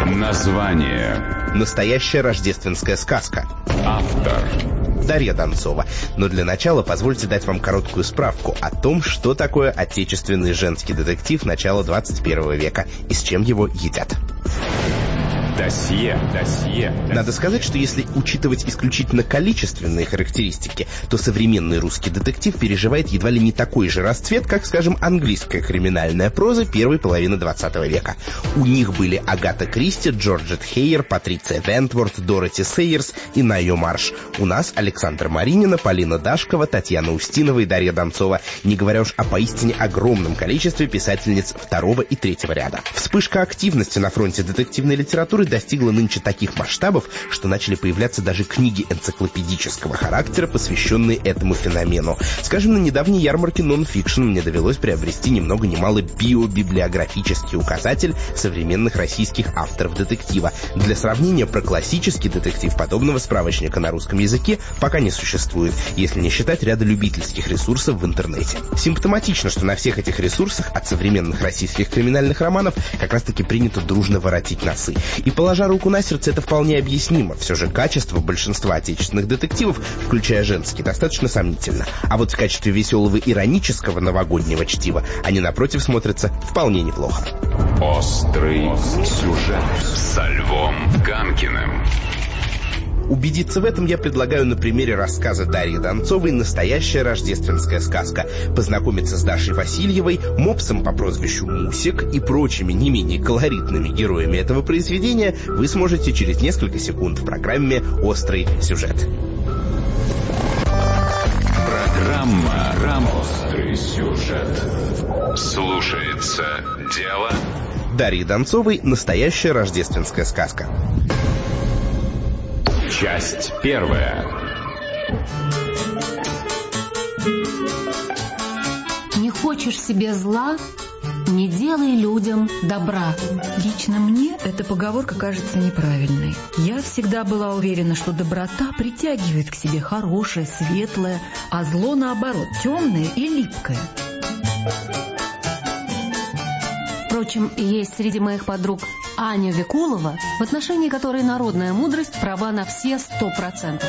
Название. Настоящая рождественская сказка. Автор. Дарья Донцова. Но для начала позвольте дать вам короткую справку о том, что такое отечественный женский детектив начала 21 века и с чем его едят. Досье. Надо сказать, что если учитывать исключительно количественные характеристики, то современный русский детектив переживает едва ли не такой же расцвет, как, скажем, английская криминальная проза первой половины 20 века. У них были Агата Кристи, Джорджет Хейер, Патриция Вентворт, Дороти Сейерс и Найо Марш. У нас Александра Маринина, Полина Дашкова, Татьяна Устинова и Дарья Донцова, не говоря уж о поистине огромном количестве писательниц второго и третьего ряда. Вспышка активности на фронте детективной литературы достигла нынче таких масштабов, что начали появляться даже книги энциклопедического характера, посвященные этому феномену. Скажем, на недавней ярмарке нон-фикшн мне довелось приобрести ни много ни мало биобиблиографический указатель современных российских авторов детектива. Для сравнения, про классический детектив подобного справочника на русском языке пока не существует, если не считать ряда любительских ресурсов в интернете. Симптоматично, что на всех этих ресурсах от современных российских криминальных романов как раз-таки принято дружно воротить носы. И, положа руку на сердце, это вполне объяснимо. Все же качество большинства отечественных детективов, включая женские, достаточно сомнительно. А вот в качестве веселого иронического новогоднего чтива они, напротив, смотрятся вполне неплохо. Острый сюжет со Львом Ганкиным. Убедиться в этом я предлагаю на примере рассказа Дарьи Донцовой «Настоящая рождественская сказка». Познакомиться с Дашей Васильевой, мопсом по прозвищу Мусик и прочими не менее колоритными героями этого произведения вы сможете через несколько секунд в программе «Острый сюжет». Программа «Острый сюжет». Слушается дело Дарьи Донцовой «Настоящая рождественская сказка». Часть первая. Не хочешь себе зла, не делай людям добра. Лично мне эта поговорка кажется неправильной. Я всегда была уверена, что доброта притягивает к себе хорошее, светлое, а зло, наоборот, темное и липкое. Впрочем, есть среди моих подруг Аня Викулова, в отношении которой народная мудрость права на все 100%.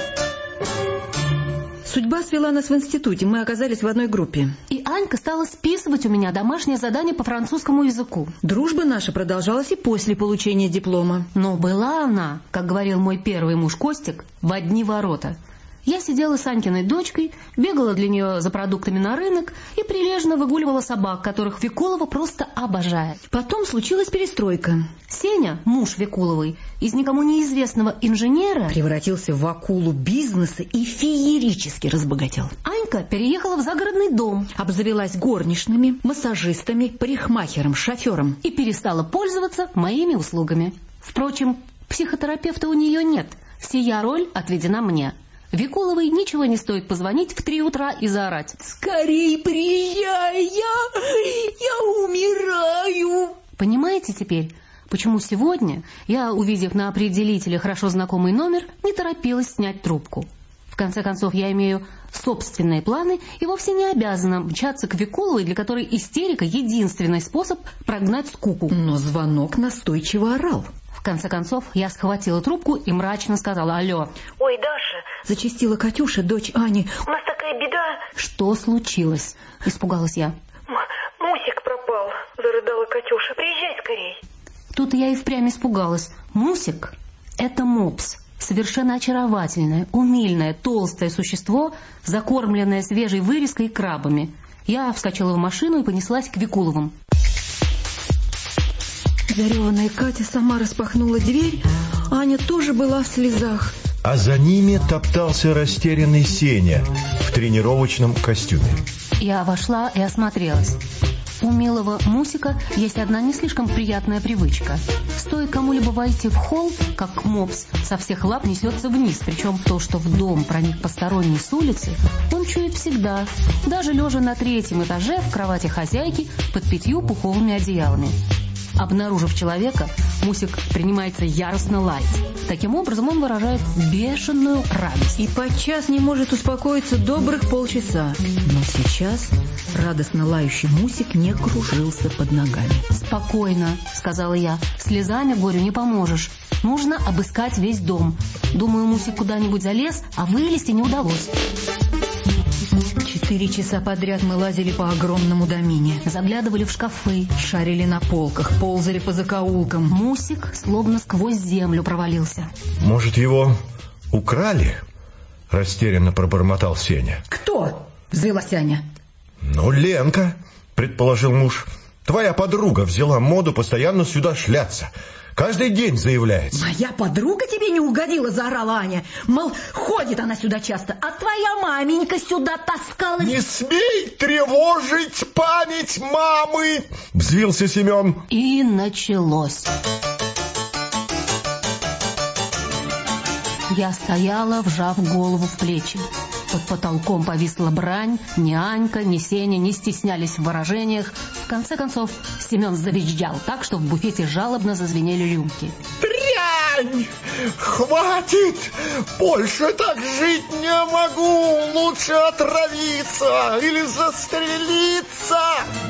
Судьба свела нас в институте, мы оказались в одной группе. И Анька стала списывать у меня домашнее задание по французскому языку. Дружба наша продолжалась и после получения диплома. Но была она, как говорил мой первый муж Костик, в одни ворота. Я сидела с Анькиной дочкой, бегала для нее за продуктами на рынок и прилежно выгуливала собак, которых Викулова просто обожает. Потом случилась перестройка. Сеня, муж Викуловой, из никому неизвестного инженера превратился в акулу бизнеса и феерически разбогател. Анька переехала в загородный дом, обзавелась горничными, массажистами, парикмахером, шофером и перестала пользоваться моими услугами. Впрочем, психотерапевта у нее нет, сия роль отведена мне. Викуловой ничего не стоит позвонить в 3 утра и заорать: «Скорей приезжай, я умираю!» Понимаете теперь, почему сегодня я, увидев на определителе хорошо знакомый номер, не торопилась снять трубку? В конце концов, я имею собственные планы и вовсе не обязана мчаться к Викуловой, для которой истерика — единственный способ прогнать скуку. Но звонок настойчиво орал. В конце концов, я схватила трубку и мрачно сказала: «Алло». «Ой, Даша!» — зачастила Катюша, дочь Ани. «У нас такая беда!» «Что случилось?» — испугалась я. «Мусик пропал!» — зарыдала Катюша. «Приезжай скорей!» Тут я и впрямь испугалась. Мусик — это мопс. Совершенно очаровательное, умильное, толстое существо, закормленное свежей вырезкой и крабами. Я вскочила в машину и понеслась к Викуловым. Зареванная Катя сама распахнула дверь, Аня тоже была в слезах. А за ними топтался растерянный Сеня в тренировочном костюме. Я вошла и осмотрелась. У милого Мусика есть одна не слишком приятная привычка. Стоит кому-либо войти в холл, как мопс со всех лап несется вниз. Причем то, что в дом проник посторонний с улицы, он чует всегда, даже лежа на 3-м этаже в кровати хозяйки под 5 пуховыми одеялами. Обнаружив человека, Мусик принимается яростно лаять. Таким образом он выражает бешеную радость. И подчас не может успокоиться добрых полчаса. Но сейчас радостно лающий Мусик не кружился под ногами. «Спокойно», — сказала я, — «слезами горю не поможешь. Нужно обыскать весь дом. Думаю, Мусик куда-нибудь залез, а вылезти не удалось». 4 часа подряд мы лазили по огромному домине. Заглядывали в шкафы, Шарили на полках, ползали по закоулкам. Мусик словно сквозь землю провалился. Может, его украли? Растерянно пробормотал Сеня. «Кто?» — взвилась Аня. Ну, Ленка, предположил муж. Твоя подруга взяла моду постоянно сюда шляться. Каждый день заявляется. «Моя подруга тебе не угодила?» — заорала Аня. Мол, ходит она сюда часто, а твоя маменька сюда таскалась. Не смей тревожить память мамы! Взвился Семен. И началось. Я стояла, вжав голову в плечи. Под потолком повисла брань. Ни Анька, ни Сеня не стеснялись в выражениях. В конце концов, Семен завизжал так, что в буфете жалобно зазвенели рюмки. Дрянь! Хватит! Больше так жить не могу! Лучше отравиться или застрелиться!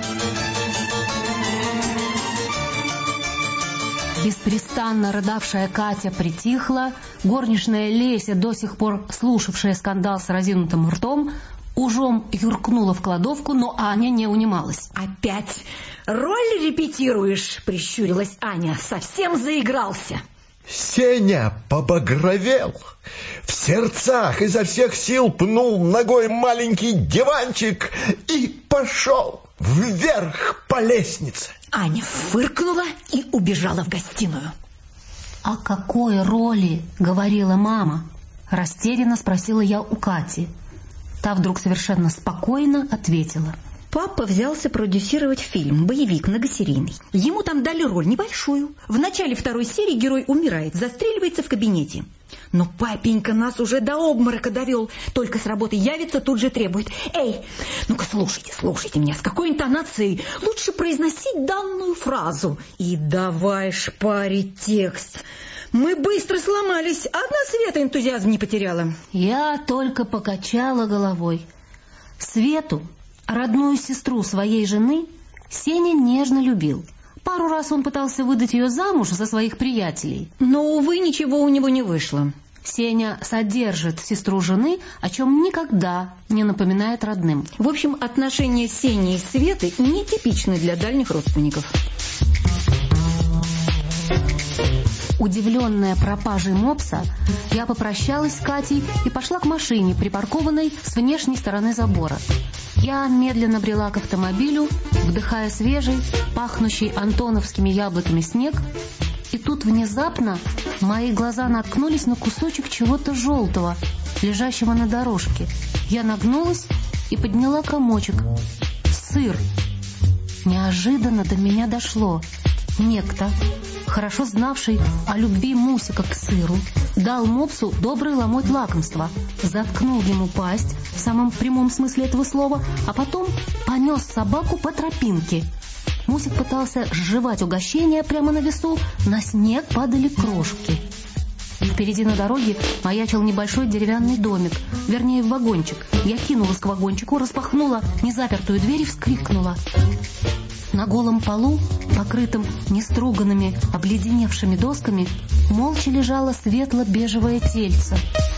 Беспрестанно рыдавшая Катя притихла, горничная Леся, до сих пор слушавшая скандал с разинутым ртом, ужом юркнула в кладовку, но Аня не унималась. «Опять роль репетируешь?» — прищурилась Аня. «Совсем заигрался». Сеня побагровел. В сердцах изо всех сил пнул ногой маленький диванчик и пошел вверх по лестнице. Аня фыркнула и убежала в гостиную. «О какой роли?» — говорила мама. Растерянно спросила я у Кати. Та вдруг совершенно спокойно ответила. Папа взялся продюсировать фильм, боевик многосерийный. Ему там дали роль небольшую. В начале 2-й серии герой умирает, застреливается в кабинете. Но папенька нас уже до обморока довел. Только с работы явится, тут же требует: «Эй, ну-ка слушайте меня, с какой интонацией лучше произносить данную фразу?» И давай шпарить текст. Мы быстро сломались, одна Света энтузиазм не потеряла. Я только покачала головой. Свету, родную сестру своей жены, Сеня нежно любил. Пару раз он пытался выдать ее замуж за своих приятелей. Но, увы, ничего у него не вышло. Сеня содержит сестру жены, о чем никогда не напоминает родным. В общем, отношения Сени и Светы нетипичны для дальних родственников. Удивленная пропажей мопса, я попрощалась с Катей и пошла к машине, припаркованной с внешней стороны забора. Я медленно брела к автомобилю, вдыхая свежий, пахнущий антоновскими яблоками снег, и тут внезапно мои глаза наткнулись на кусочек чего-то желтого, лежащего на дорожке. Я нагнулась и подняла комочек. Сыр. Неожиданно до меня дошло. Некто, хорошо знавший о любви Мусика к сыру, дал мопсу добрый ломоть лакомства, заткнул ему пасть в самом прямом смысле этого слова, а потом понес собаку по тропинке. Мусик пытался сживать угощение прямо на весу, на снег падали крошки. Впереди на дороге маячил небольшой деревянный домик, вернее вагончик. Я кинулась к вагончику, распахнула незапертую дверь и вскрикнула. На голом полу, покрытым неструганными, обледеневшими досками, молча лежало светло-бежевое тельце.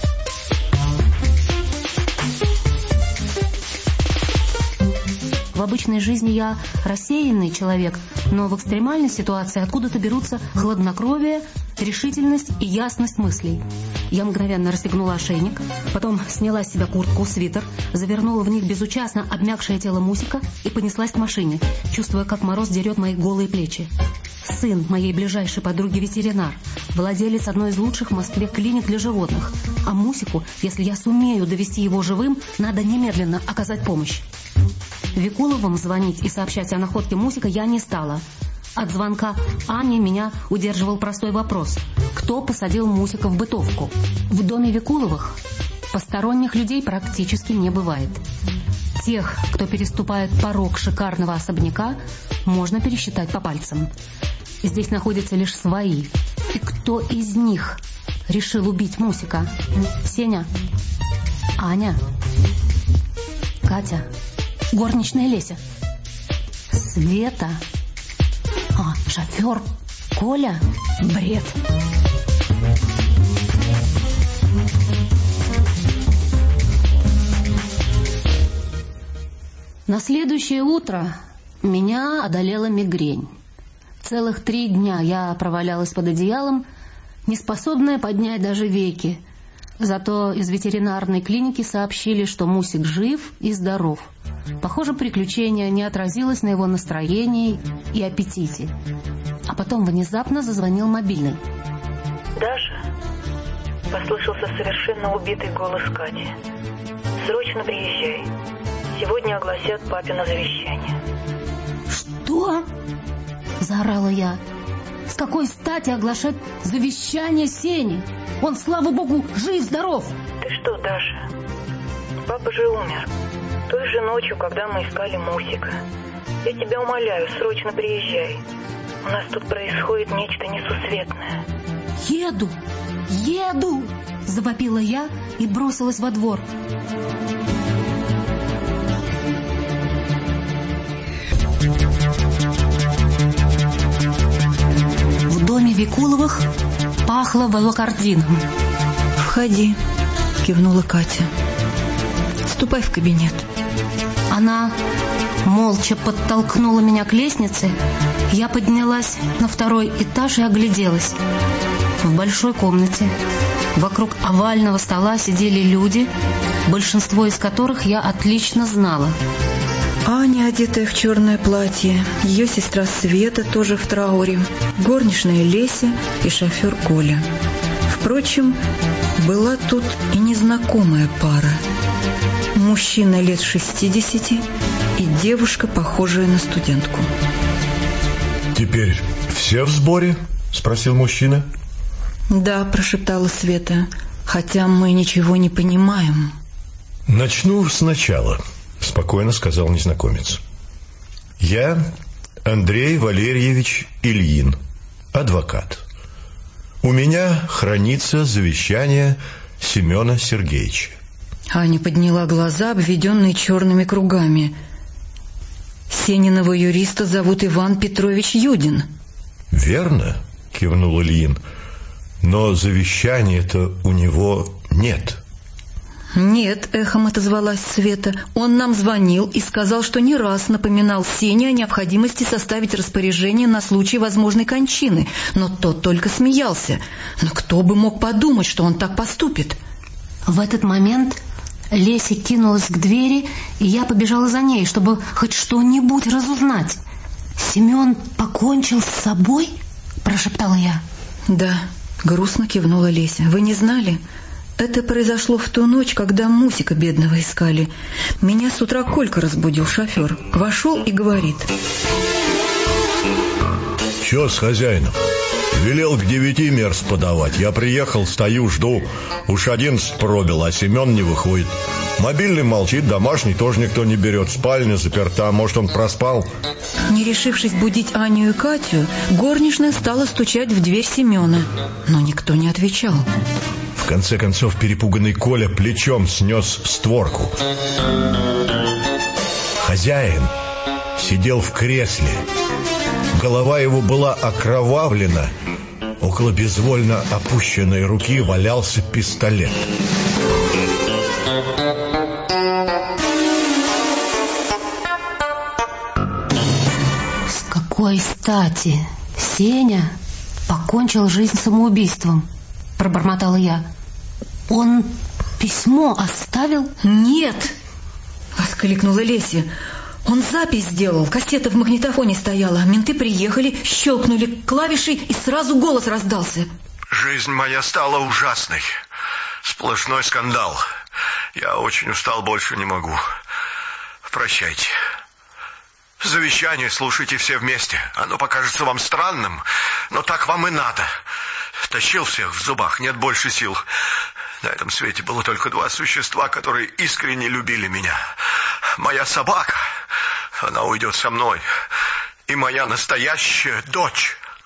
В обычной жизни я рассеянный человек, но в экстремальной ситуации откуда-то берутся хладнокровие, решительность и ясность мыслей. Я мгновенно расстегнула ошейник, потом сняла с себя куртку, свитер, завернула в них безучастно обмякшее тело Мусика и понеслась к машине, чувствуя, как мороз дерет мои голые плечи. Сын моей ближайшей подруги ветеринар, владелец одной из лучших в Москве клиник для животных. А Мусику, если я сумею довести его живым, надо немедленно оказать помощь. Викуловым звонить и сообщать о находке Мусика я не стала. От звонка Ани меня удерживал простой вопрос: кто посадил Мусика в бытовку? В доме Викуловых посторонних людей практически не бывает. Тех, кто переступает порог шикарного особняка, можно пересчитать по пальцам. Здесь находятся лишь свои. И кто из них решил убить Мусика? Сеня? Аня? Катя? Горничная Леся? Света? Шофер? Коля? Бред. На следующее утро меня одолела мигрень. Целых 3 дня я провалялась под одеялом, не способная поднять даже веки. Зато из ветеринарной клиники сообщили, что Мусик жив и здоров. Похоже, приключение не отразилось на его настроении и аппетите. А потом внезапно зазвонил мобильный. «Даша?» — послышался совершенно убитый голос Кати. «Срочно приезжай. Сегодня огласят папино завещание». «Что?» — заорала я. «С какой стати оглашать завещание Сени? Он, слава богу, жив-здоров!» «Ты что, Даша? Папа же умер. Той же ночью, когда мы искали Мусика. Я тебя умоляю, срочно приезжай. У нас тут происходит нечто несусветное». Еду!» — завопила я и бросилась во двор. В доме Викуловых пахло волокордином. «Входи», — кивнула Катя. «Ступай в кабинет». Она молча подтолкнула меня к лестнице. Я поднялась на 2-й этаж и огляделась. В большой комнате вокруг овального стола сидели люди, большинство из которых я отлично знала. Аня, одетая в черное платье, ее сестра Света, тоже в трауре, горничная Леся и шофер Коля. Впрочем, была тут и незнакомая пара. Мужчина лет 60 и девушка, похожая на студентку. «Теперь все в сборе?» — спросил мужчина. «Да», — прошептала Света, — «хотя мы ничего не понимаем». «Начну сначала», — спокойно сказал незнакомец. «Я Андрей Валерьевич Ильин, адвокат. У меня хранится завещание Семена Сергеевича». Аня подняла глаза, обведенные черными кругами. «Сениного юриста зовут Иван Петрович Юдин». «Верно», — кивнул Ильин, — «но завещания-то у него нет». «Нет», — эхом отозвалась Света, — «он нам звонил и сказал, что не раз напоминал Сене о необходимости составить распоряжение на случай возможной кончины, но тот только смеялся. Но кто бы мог подумать, что он так поступит?» В этот момент Леся кинулась к двери, и я побежала за ней, чтобы хоть что-нибудь разузнать. «Семен покончил с собой?» — прошептала я. «Да», — грустно кивнула Леся. «Вы не знали? Это произошло в ту ночь, когда Мусика бедного искали. Меня с утра Колька разбудил, шофер. Вошел и говорит: «Че с хозяином? Велел к 9 мерз подавать. Я приехал, стою, жду. Уж 11 пробил, а Семен не выходит. Мобильный молчит, домашний тоже никто не берет. Спальня заперта, может, он проспал?» Не решившись будить Аню и Катю, горничная стала стучать в дверь Семена, но никто не отвечал. В конце концов, перепуганный Коля плечом снес створку. Хозяин сидел в кресле. Голова его была окровавлена. Около безвольно опущенной руки валялся пистолет. «С какой стати Сеня покончил жизнь самоубийством?» — пробормотала я. «Он письмо оставил?» «Нет!» — воскликнула Леся. «Он запись сделал, кассета в магнитофоне стояла. Менты приехали, щелкнули клавиши, и сразу голос раздался. Жизнь моя стала ужасной. Сплошной скандал. Я очень устал, больше не могу. Прощайте. Завещание слушайте все вместе. Оно покажется вам странным, но так вам и надо. Тащил всех в зубах, нет больше сил. На этом свете было только 2 существа, которые искренне любили меня. Моя собака, она уйдет со мной, и моя настоящая дочь».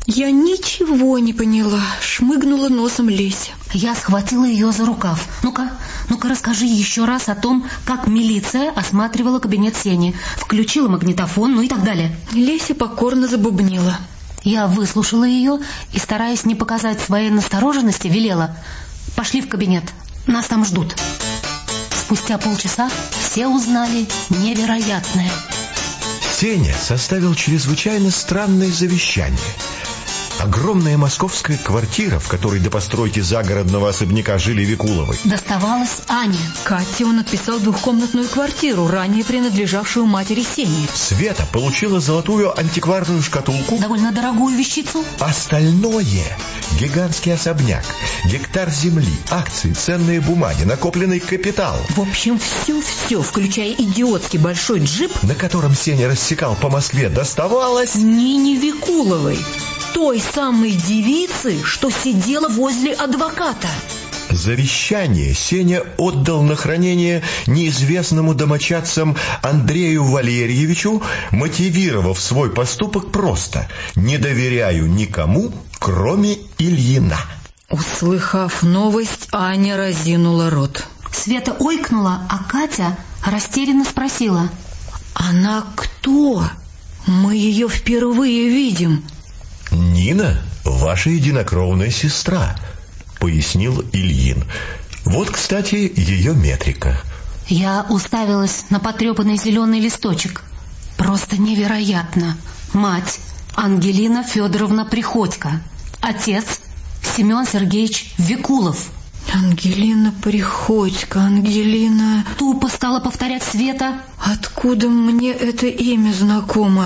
Я ничего не поняла, шмыгнула носом Леся. Я схватила ее за рукав. Ну-ка, расскажи еще раз о том, как милиция осматривала кабинет Сени, включила магнитофон, ну и так далее. Леся покорно забубнила. Я выслушала ее и, стараясь не показать своей настороженности, велела: «Пошли в кабинет, нас там ждут». Спустя полчаса все узнали невероятное. Сеня составил чрезвычайно странное завещание. Огромная московская квартира, в которой до постройки загородного особняка жили Викуловы, доставалась Ане. Кате он отписал двухкомнатную квартиру, ранее принадлежавшую матери Сени. Света получила золотую антикварную шкатулку, довольно дорогую вещицу. Остальное — гигантский особняк, гектар земли, акции, ценные бумаги, накопленный капитал. В общем, все, включая идиотский большой джип, на котором Сеня рассекал по Москве, доставалось Нине Викуловой, той самой девицы, что сидела возле адвоката. Завещание Сеня отдал на хранение неизвестному домочадцам Андрею Валерьевичу, мотивировав свой поступок просто: «Не доверяю никому, кроме Ильина». Услыхав новость, Аня разинула рот. Света ойкнула, а Катя растерянно спросила: «Она кто? Мы ее впервые видим». «Нина, ваша единокровная сестра», — пояснил Ильин. «Вот, кстати, ее метрика». Я уставилась на потрепанный зеленый листочек. Просто невероятно. Мать — Ангелина Федоровна Приходько. Отец — Семен Сергеевич Викулов. «Ангелина Приходько, Ангелина...» Тупо стала повторять Света. «Откуда мне это имя знакомо?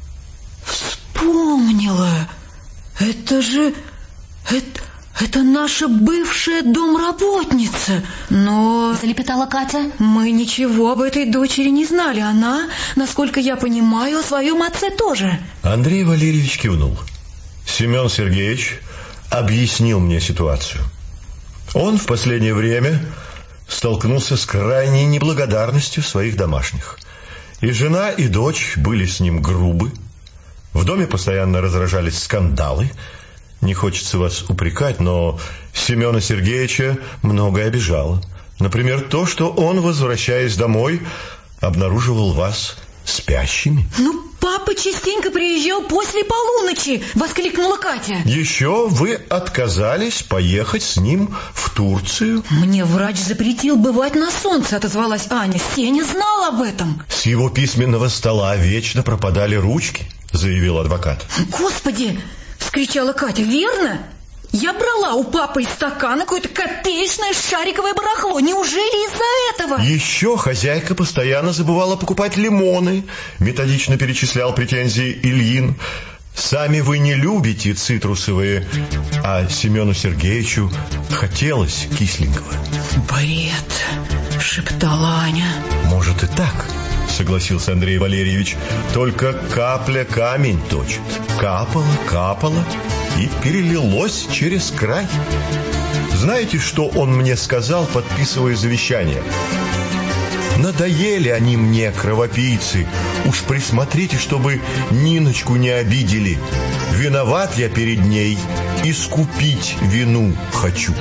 Вспомнила! Это же... Это наша бывшая домработница. Но...» залепетала Катя. «Мы ничего об этой дочери не знали. Она, насколько я понимаю, о своем отце тоже». Андрей Валерьевич кивнул. Семен Сергеевич объяснил мне ситуацию. Он в последнее время столкнулся с крайней неблагодарностью своих домашних. И жена, и дочь были с ним грубы. В доме постоянно разражались скандалы. Не хочется вас упрекать, но Семена Сергеевича многое обижало. Например, то, что он, возвращаясь домой, обнаруживал вас спящими. «Ну, папа частенько приезжал после полуночи!» — воскликнула Катя. «Еще вы отказались поехать с ним в Турцию». «Мне врач запретил бывать на солнце», — отозвалась Аня. «Сеня знал об этом». «С его письменного стола вечно пропадали ручки», — заявил адвокат. «Господи!» — вскричала Катя. «Верно? Я брала у папы из стакана какое-то копеечное шариковое барахло. Неужели из-за этого?» «Еще хозяйка постоянно забывала покупать лимоны», — методично перечислял претензии Ильин. «Сами вы не любите цитрусовые, а Семену Сергеевичу хотелось кисленького». «Бред», — шептала Аня. «Может и так», — согласился Андрей Валерьевич. «Только капля камень точит. Капало и перелилось через край». Знаете, что он мне сказал, подписывая завещание? «Надоели они мне, кровопийцы. Уж присмотрите, чтобы Ниночку не обидели. Виноват я перед ней, искупить вину хочу».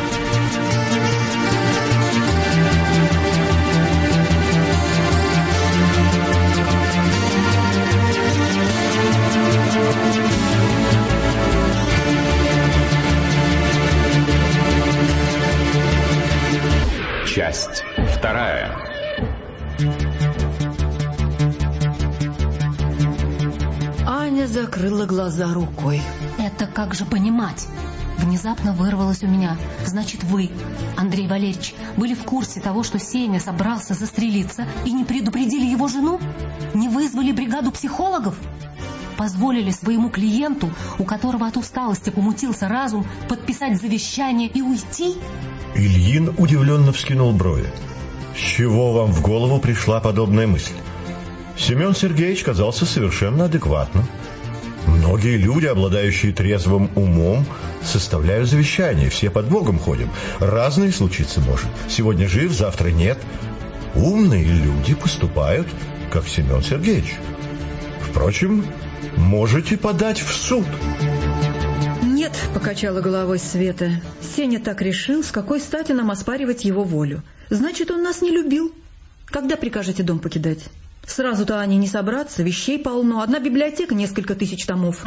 Часть вторая. Аня закрыла глаза рукой. Это как же понимать? Внезапно вырвалось у меня. Значит, вы, Андрей Валерьевич, были в курсе того, что Сеня собрался застрелиться, и не предупредили его жену? Не вызвали бригаду психологов? Позволили своему клиенту, у которого от усталости помутился разум, подписать завещание и уйти? Ильин удивленно вскинул брови. С чего вам в голову пришла подобная мысль? Семен Сергеевич казался совершенно адекватным. Многие люди, обладающие трезвым умом, составляют завещание. Все под Богом ходим. Разное случиться может. Сегодня жив, завтра нет. Умные люди поступают, как Семен Сергеевич. Впрочем, можете подать в суд. Нет, покачала головой Света. Сеня так решил, с какой стати нам оспаривать его волю. Значит, он нас не любил. Когда прикажете дом покидать? Сразу-то Ане не собраться, вещей полно. Одна библиотека, несколько тысяч томов.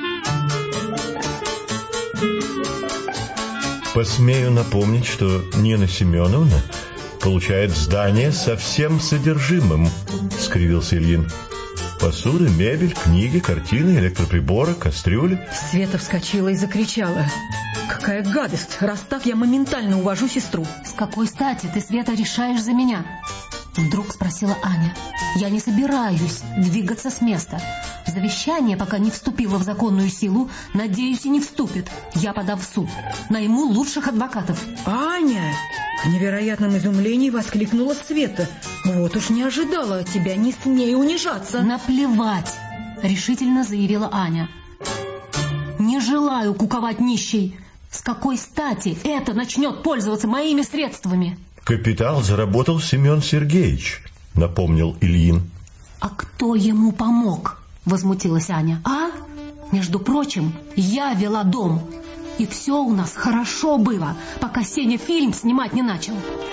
Посмею напомнить, что Нина Семеновна получает здание со всем содержимым, скривился Ильин. Посуда, мебель, книги, картины, электроприборы, кастрюли. Света вскочила и закричала. Какая гадость! Раз так, я моментально увожу сестру. С какой стати ты, Света, решаешь за меня? Вдруг спросила Аня. Я не собираюсь двигаться с места. Завещание, пока не вступило в законную силу, надеюсь, и не вступит. Я подам в суд. Найму лучших адвокатов. Аня! В невероятном изумлении воскликнула Света. Вот уж не ожидала от тебя, не смей унижаться. Наплевать, решительно заявила Аня. Не желаю куковать нищей. С какой стати это начнет пользоваться моими средствами? Капитал заработал Семен Сергеевич, напомнил Ильин. А кто ему помог? Возмутилась Аня. А? Между прочим, я вела дом. И все у нас хорошо было, пока Сеня фильм снимать не начал.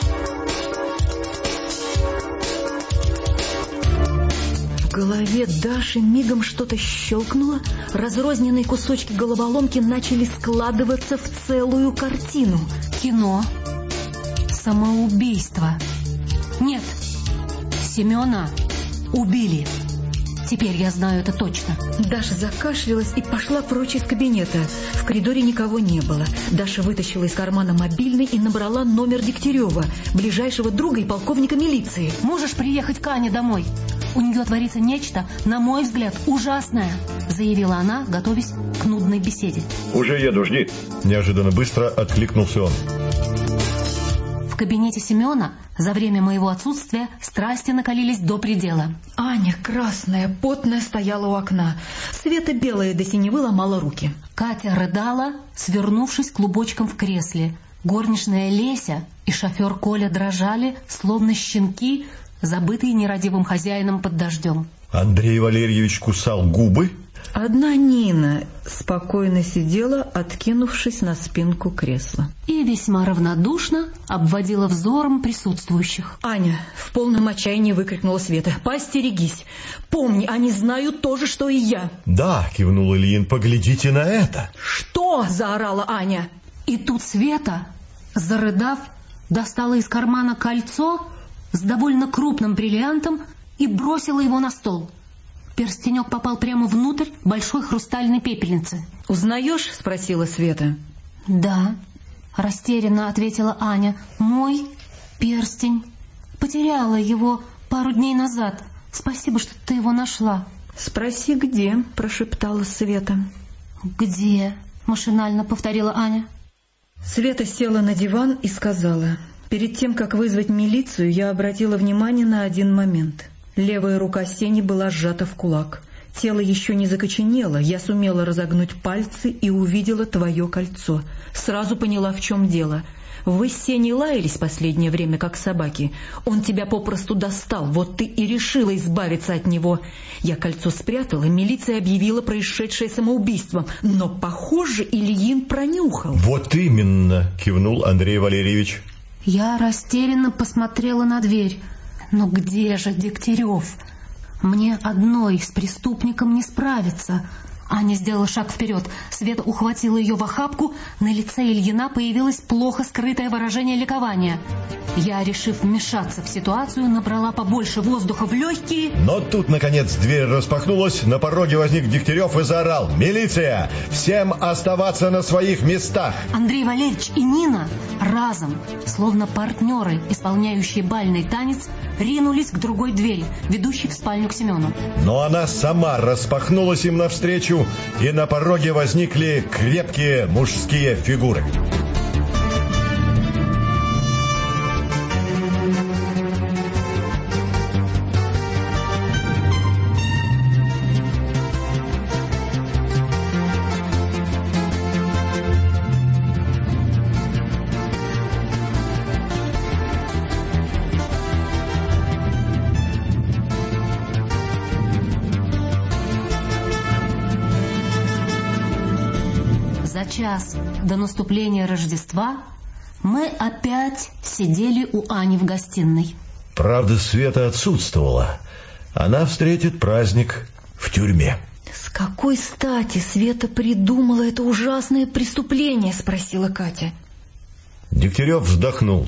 В голове Даши мигом что-то щелкнуло. Разрозненные кусочки головоломки начали складываться в целую картину. Кино. Самоубийство. Нет, Семена убили. Теперь я знаю это точно. Даша закашлялась и пошла прочь из кабинета. В коридоре никого не было. Даша вытащила из кармана мобильный и набрала номер Дегтярева, ближайшего друга и полковника милиции. Можешь приехать к Ане домой? У нее творится нечто, на мой взгляд, ужасное, заявила она, готовясь к нудной беседе. Уже еду, жди. Неожиданно быстро откликнулся он. В кабинете Семена за время моего отсутствия страсти накалились до предела. Аня, красная, потная, стояла у окна. Света, белая до синевы, ломала руки. Катя рыдала, свернувшись клубочком в кресле. Горничная Леся и шофер Коля дрожали, словно щенки, забытые нерадивым хозяином под дождем. Андрей Валерьевич кусал губы. Одна Нина спокойно сидела, откинувшись на спинку кресла. И весьма равнодушно обводила взором присутствующих. «Аня!» — в полном отчаянии выкрикнула Света. «Поостерегись! Помни, они знают то же, что и я!» «Да!» — кивнул Ильин. «Поглядите на это!» «Что?» — заорала Аня. И тут Света, зарыдав, достала из кармана кольцо с довольно крупным бриллиантом и бросила его на стол. Перстенек попал прямо внутрь большой хрустальной пепельницы. «Узнаешь?» — спросила Света. «Да», — растерянно ответила Аня. «Мой перстень. Потеряла его пару дней назад. Спасибо, что ты его нашла». «Спроси, где?» — прошептала Света. «Где?» — машинально повторила Аня. Света села на диван и сказала: «Перед тем, как вызвать милицию, я обратила внимание на один момент». Левая рука Сени была сжата в кулак. Тело еще не закоченело. Я сумела разогнуть пальцы и увидела твое кольцо. Сразу поняла, в чем дело. Вы с Сеней лаялись последнее время, как собаки. Он тебя попросту достал. Вот ты и решила избавиться от него. Я кольцо спрятала, милиция объявила происшедшее самоубийством. Но, похоже, Ильин пронюхал. «Вот именно!» — кивнул Андрей Валерьевич. Я растерянно посмотрела на дверь. Но где же Дегтярев? Мне одной с преступником не справиться. Аня сделала шаг вперед. Света ухватила ее в охапку. На лице Ильина появилось плохо скрытое выражение ликования. Я, решив вмешаться в ситуацию, набрала побольше воздуха в легкие. Но тут, наконец, дверь распахнулась. На пороге возник Дегтярев и заорал: «Милиция! Всем оставаться на своих местах!» Андрей Валерьевич и Нина разом, словно партнеры, исполняющие бальный танец, ринулись к другой двери, ведущей в спальню к Семену. Но она сама распахнулась им навстречу, и на пороге возникли крепкие мужские фигуры. час до наступления Рождества мы опять сидели у Ани в гостиной. Правда, Света отсутствовала. Она встретит праздник в тюрьме. С какой стати Света придумала это ужасное преступление, спросила Катя. Дегтярев вздохнул.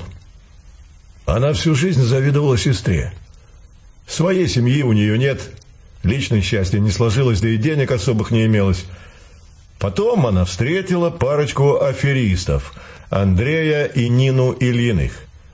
Она всю жизнь завидовала сестре. Своей семьи у нее нет, личное счастье не сложилось, да и денег особых не имелось. Потом она встретила парочку аферистов, Андрея и Нину Ильиных.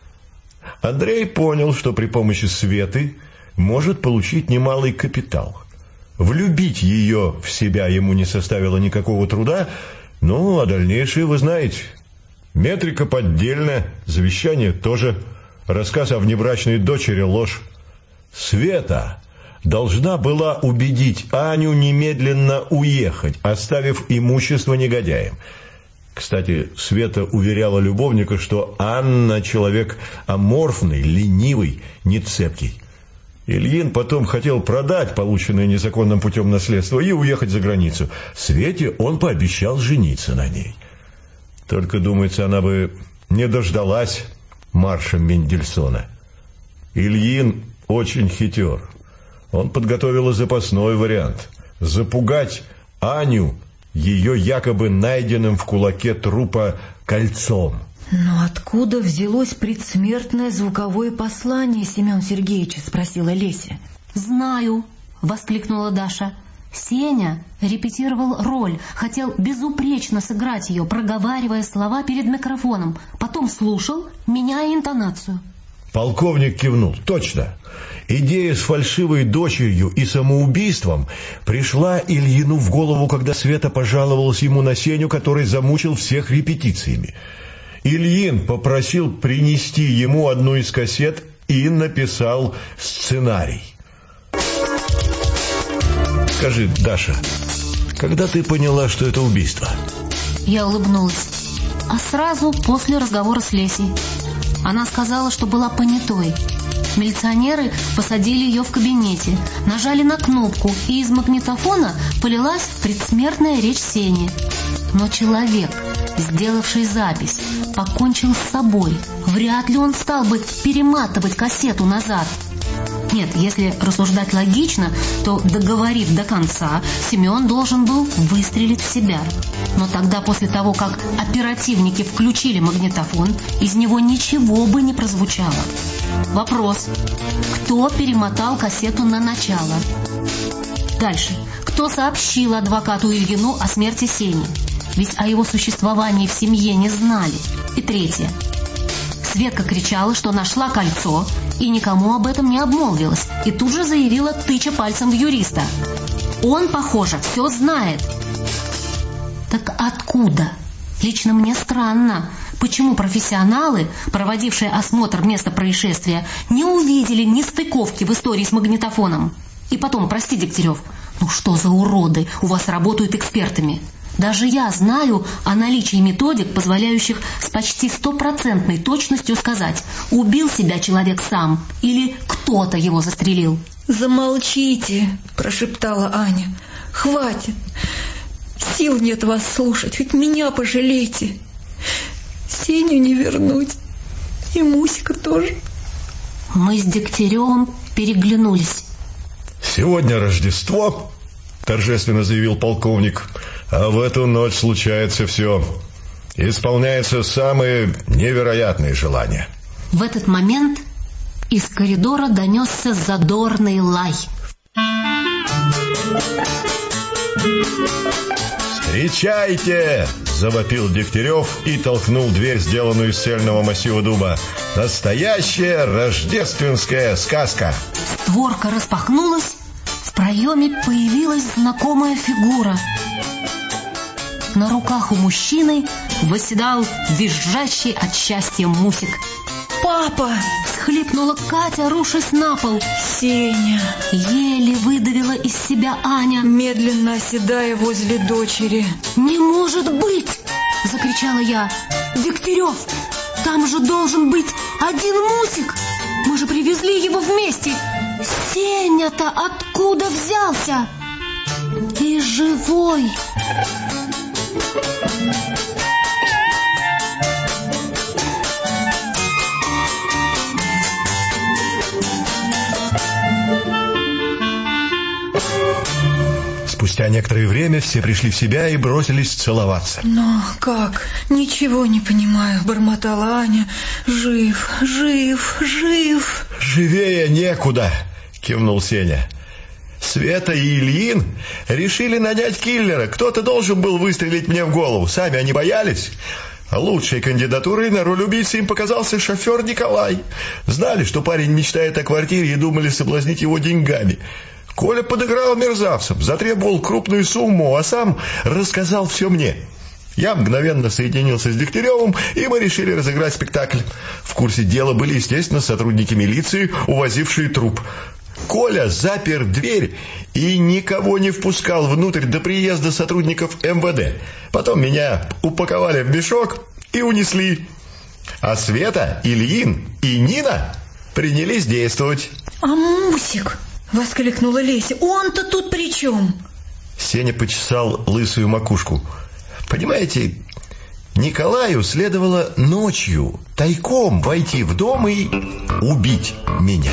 Андрей понял, что при помощи Светы может получить немалый капитал. Влюбить ее в себя ему не составило никакого труда, ну, а дальнейшее вы знаете. Метрика поддельная, завещание тоже, рассказ о внебрачной дочери ложь. Света должна была убедить Аню немедленно уехать, оставив имущество негодяям. Кстати, Света уверяла любовника, что Анна человек аморфный, ленивый, нецепкий. Ильин потом хотел продать полученное незаконным путем наследство и уехать за границу. Свете он пообещал жениться на ней. Только, думается, она бы не дождалась марша Мендельсона. Ильин очень хитер. Он подготовил запасной вариант. Запугать Аню ее якобы найденным в кулаке трупа кольцом. Но откуда взялось предсмертное звуковое послание Семена Сергеевича, спросила Леся. «Знаю», — воскликнула Даша. Сеня репетировал роль, хотел безупречно сыграть ее, проговаривая слова перед микрофоном, потом слушал, меняя интонацию. Полковник кивнул. Точно. Идея с фальшивой дочерью и самоубийством пришла Ильину в голову, когда Света пожаловалась ему на Сеню, который замучил всех репетициями. Ильин попросил принести ему одну из кассет и написал сценарий. Скажи, Даша, когда ты поняла, что это убийство? Я улыбнулась. А сразу после разговора с Лесей. Она сказала, что была понятой. Милиционеры посадили ее в кабинете, нажали на кнопку, и из магнитофона полилась предсмертная речь Сени. Но человек, сделавший запись, покончил с собой. Вряд ли он стал бы перематывать кассету назад. Нет, если рассуждать логично, то, договорив до конца, Семен должен был выстрелить в себя. Но тогда, после того, как оперативники включили магнитофон, из него ничего бы не прозвучало. Вопрос: кто перемотал кассету на начало? Дальше. Кто сообщил адвокату Ильину о смерти Сени? Ведь о его существовании в семье не знали. И третье. Светка кричала, что нашла кольцо, и никому об этом не обмолвилась, и тут же заявила, тыча пальцем в юриста. Он, похоже, все знает. Так откуда? Лично мне странно, почему профессионалы, проводившие осмотр места происшествия, не увидели нестыковки в истории с магнитофоном. И потом, прости, Дегтярев, ну что за уроды у вас работают экспертами? Даже я знаю о наличии методик, позволяющих с почти 100% точностью сказать, убил себя человек сам или кто-то его застрелил. «Замолчите», — прошептала Аня. «Хватит. Сил нет вас слушать, хоть меня пожалейте. Сеню не вернуть, и Мусика тоже». Мы с Дегтяревым переглянулись. «Сегодня Рождество», — торжественно заявил полковник, — «а в эту ночь случается все. Исполняются самые невероятные желания». В этот момент из коридора донесся задорный лай. «Встречайте!» — завопил Дегтярев и толкнул дверь, сделанную из цельного массива дуба. «Настоящая рождественская сказка!» Створка распахнулась, в проеме появилась знакомая фигура. На руках у мужчины восседал визжащий от счастья Мусик. «Папа!» — всхлипнула Катя, рушась на пол. «Сеня!» — еле выдавила из себя Аня, медленно оседая возле дочери. «Не может быть!» — закричала я. «Дегтярев, там же должен быть один Мусик! Мы же привезли его вместе! Сеня-то откуда взялся? И живой!» Спустя некоторое время все пришли в себя и бросились целоваться. Но как? Ничего не понимаю, бормотала Аня. Жив, жив, жив. Живее некуда, кивнул Сеня. Света и Ильин решили нанять киллера. Кто-то должен был выстрелить мне в голову. Сами они боялись. Лучшей кандидатурой на роль убийцы им показался шофер Николай. Знали, что парень мечтает о квартире и думали соблазнить его деньгами. Коля подыграл мерзавцам, затребовал крупную сумму, а сам рассказал все мне. Я мгновенно соединился с Дегтяревым, и мы решили разыграть спектакль. В курсе дела были, естественно, сотрудники милиции, увозившие труп. Коля запер дверь и никого не впускал внутрь до приезда сотрудников МВД. Потом меня упаковали в мешок и унесли. А Света, Ильин и Нина принялись действовать. А Мусик? Воскликнула Леся. Он-то тут при чем? Сеня почесал лысую макушку. Понимаете, Николаю следовало ночью тайком войти в дом и убить меня.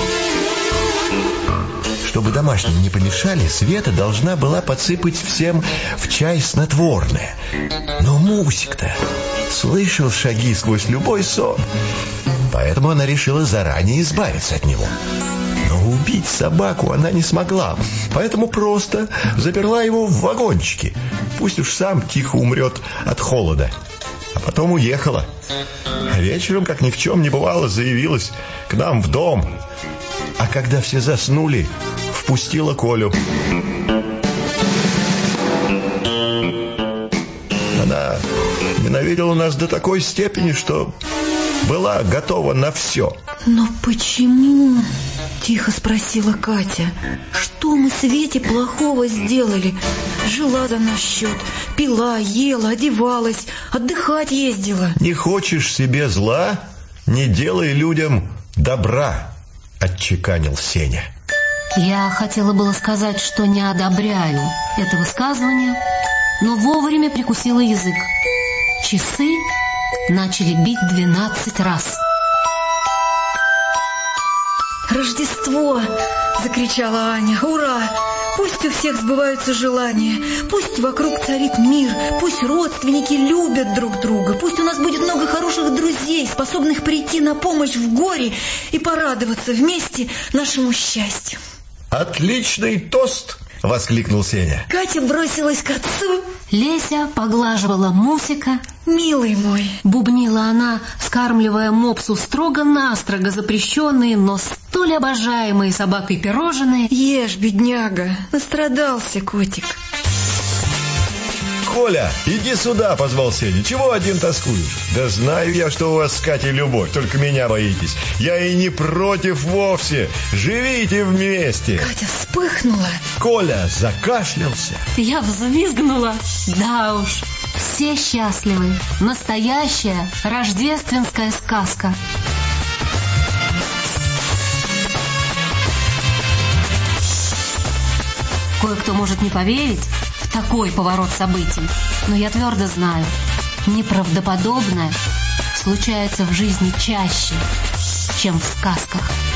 Чтобы домашним не помешали, Света должна была подсыпать всем в чай снотворное. Но Мусик-то слышал шаги сквозь любой сон, поэтому она решила заранее избавиться от него. Но убить собаку она не смогла, поэтому просто заперла его в вагончике. Пусть уж сам тихо умрет от холода. А потом уехала. Вечером, как ни в чем не бывало, заявилась к нам в дом. А когда все заснули, впустила Колю. Она ненавидела нас до такой степени, что была готова на все. Но почему? Тихо спросила Катя. Что мы Свете плохого сделали? Жила за наш счет, пила, ела, одевалась, отдыхать ездила. Не хочешь себе зла, не делай людям добра, отчеканил Сеня. Я хотела было сказать, что не одобряю это высказывание, но вовремя прикусила язык. Часы начали бить 12 раз. «Рождество!» — закричала Аня. «Ура! Пусть у всех сбываются желания, пусть вокруг царит мир, пусть родственники любят друг друга, пусть у нас будет много хороших друзей, способных прийти на помощь в горе и порадоваться вместе нашему счастью». «Отличный тост!» — воскликнул Сеня. Катя бросилась к отцу. Леся поглаживала Мусика. «Милый мой!» — бубнила она, скармливая мопсу строго-настрого запрещенные, но столь обожаемые собакой пирожные. «Ешь, бедняга, настрадался котик». «Коля, иди сюда!» — позвал Сеня. «Чего один тоскуешь? Да знаю я, что у вас с Катей любовь, только меня боитесь. Я и не против вовсе. Живите вместе!» Катя вспыхнула. Коля закашлялся. Я взвизгнула. Да уж, все счастливы. Настоящая рождественская сказка. Кое-кто может не поверить в такой поворот событий, но я твердо знаю, неправдоподобное случается в жизни чаще, чем в сказках.